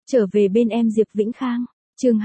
Trở về bên em Diệp Vĩnh Khang, chương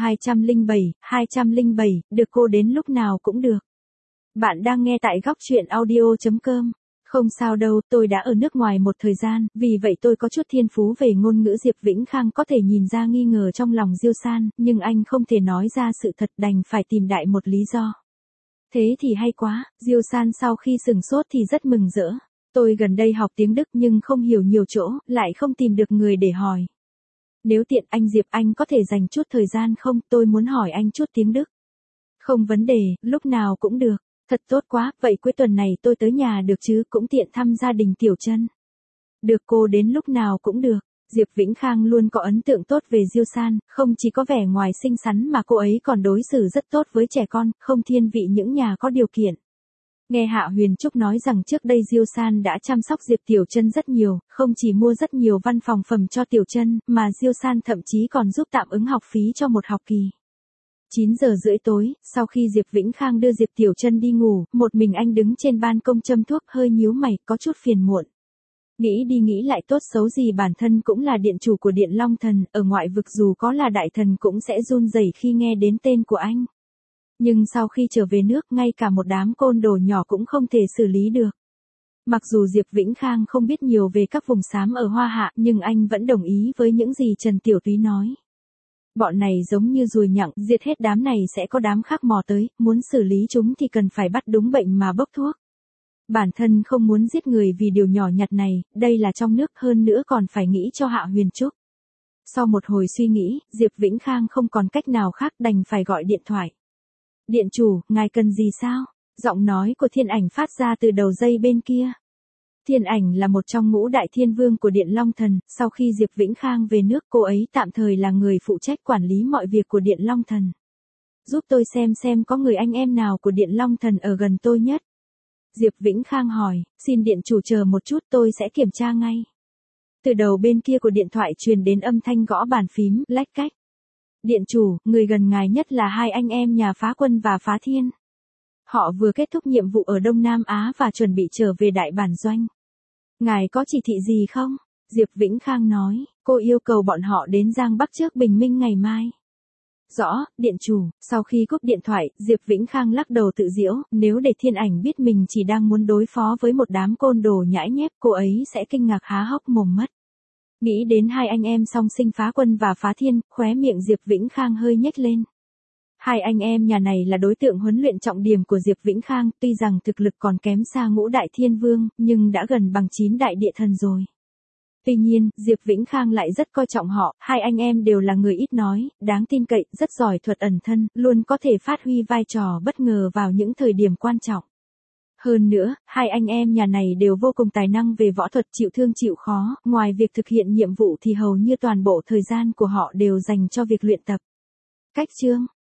207, được cô đến lúc nào cũng được. Bạn đang nghe tại góc truyện audio.com. Không sao đâu, tôi đã ở nước ngoài một thời gian, vì vậy tôi có chút thiên phú về ngôn ngữ. Diệp Vĩnh Khang có thể nhìn ra nghi ngờ trong lòng Diêu San, nhưng anh không thể nói ra sự thật, đành phải tìm đại một lý do. Thế thì hay quá, Diêu San sau khi sửng sốt thì rất mừng rỡ. Tôi gần đây học tiếng Đức nhưng không hiểu nhiều chỗ, lại không tìm được người để hỏi. Nếu tiện anh Diệp, anh có thể dành chút thời gian không, tôi muốn hỏi anh chút tiếng Đức. Không vấn đề, lúc nào cũng được. Thật tốt quá, vậy cuối tuần này tôi tới nhà được chứ, cũng tiện thăm gia đình Tiểu Trân. Được, cô đến lúc nào cũng được. Diệp Vĩnh Khang luôn có ấn tượng tốt về Diêu San, không chỉ có vẻ ngoài xinh xắn mà cô ấy còn đối xử rất tốt với trẻ con, không thiên vị những nhà có điều kiện. Nghe Hạ Huyền Trúc nói rằng trước đây Diêu San đã chăm sóc Diệp Tiểu Trân rất nhiều, không chỉ mua rất nhiều văn phòng phẩm cho Tiểu Trân, mà Diêu San thậm chí còn giúp tạm ứng học phí cho một học kỳ. 9 giờ rưỡi tối, sau khi Diệp Vĩnh Khang đưa Diệp Tiểu Trân đi ngủ, một mình anh đứng trên ban công châm thuốc, hơi nhíu mày, có chút phiền muộn. Nghĩ đi nghĩ lại, tốt xấu gì bản thân cũng là điện chủ của Điện Long Thần, ở ngoại vực dù có là đại thần cũng sẽ run rẩy khi nghe đến tên của anh. Nhưng sau khi trở về nước, ngay cả một đám côn đồ nhỏ cũng không thể xử lý được. Mặc dù Diệp Vĩnh Khang không biết nhiều về các vùng xám ở Hoa Hạ, nhưng anh vẫn đồng ý với những gì Trần Tiểu Túy nói. Bọn này giống như ruồi nhặng, diệt hết đám này sẽ có đám khác mò tới, muốn xử lý chúng thì cần phải bắt đúng bệnh mà bốc thuốc. Bản thân không muốn giết người vì điều nhỏ nhặt này, đây là trong nước, hơn nữa còn phải nghĩ cho Hạ Huyền Trúc. Sau một hồi suy nghĩ, Diệp Vĩnh Khang không còn cách nào khác, đành phải gọi điện thoại. Điện chủ, ngài cần gì sao? Giọng nói của Thiên Ảnh phát ra từ đầu dây bên kia. Thiên Ảnh là một trong ngũ đại thiên vương của Điện Long Thần, sau khi Diệp Vĩnh Khang về nước, cô ấy tạm thời là người phụ trách quản lý mọi việc của Điện Long Thần. Giúp tôi xem có người anh em nào của Điện Long Thần ở gần tôi nhất. Diệp Vĩnh Khang hỏi, xin điện chủ chờ một chút, tôi sẽ kiểm tra ngay. Từ đầu bên kia của điện thoại truyền đến âm thanh gõ bàn phím, lách cách. Điện chủ, người gần ngài nhất là hai anh em nhà Phá Quân và Phá Thiên. Họ vừa kết thúc nhiệm vụ ở Đông Nam Á và chuẩn bị trở về đại bản doanh. Ngài có chỉ thị gì không? Diệp Vĩnh Khang nói, cô yêu cầu bọn họ đến Giang Bắc trước bình minh ngày mai. Rõ, điện chủ. Sau khi cúp điện thoại, Diệp Vĩnh Khang lắc đầu tự giễu, nếu để Thiên Ảnh biết mình chỉ đang muốn đối phó với một đám côn đồ nhãi nhép, cô ấy sẽ kinh ngạc há hốc mồm mất. Nghĩ đến hai anh em song sinh Phá Quân và Phá Thiên, khóe miệng Diệp Vĩnh Khang hơi nhếch lên. Hai anh em nhà này là đối tượng huấn luyện trọng điểm của Diệp Vĩnh Khang, tuy rằng thực lực còn kém xa ngũ đại thiên vương, nhưng đã gần bằng 9 đại địa thần rồi. Tuy nhiên, Diệp Vĩnh Khang lại rất coi trọng họ, hai anh em đều là người ít nói, đáng tin cậy, rất giỏi thuật ẩn thân, luôn có thể phát huy vai trò bất ngờ vào những thời điểm quan trọng. Hơn nữa, hai anh em nhà này đều vô cùng tài năng về võ thuật, chịu thương chịu khó, ngoài việc thực hiện nhiệm vụ thì hầu như toàn bộ thời gian của họ đều dành cho việc luyện tập. Cách chương,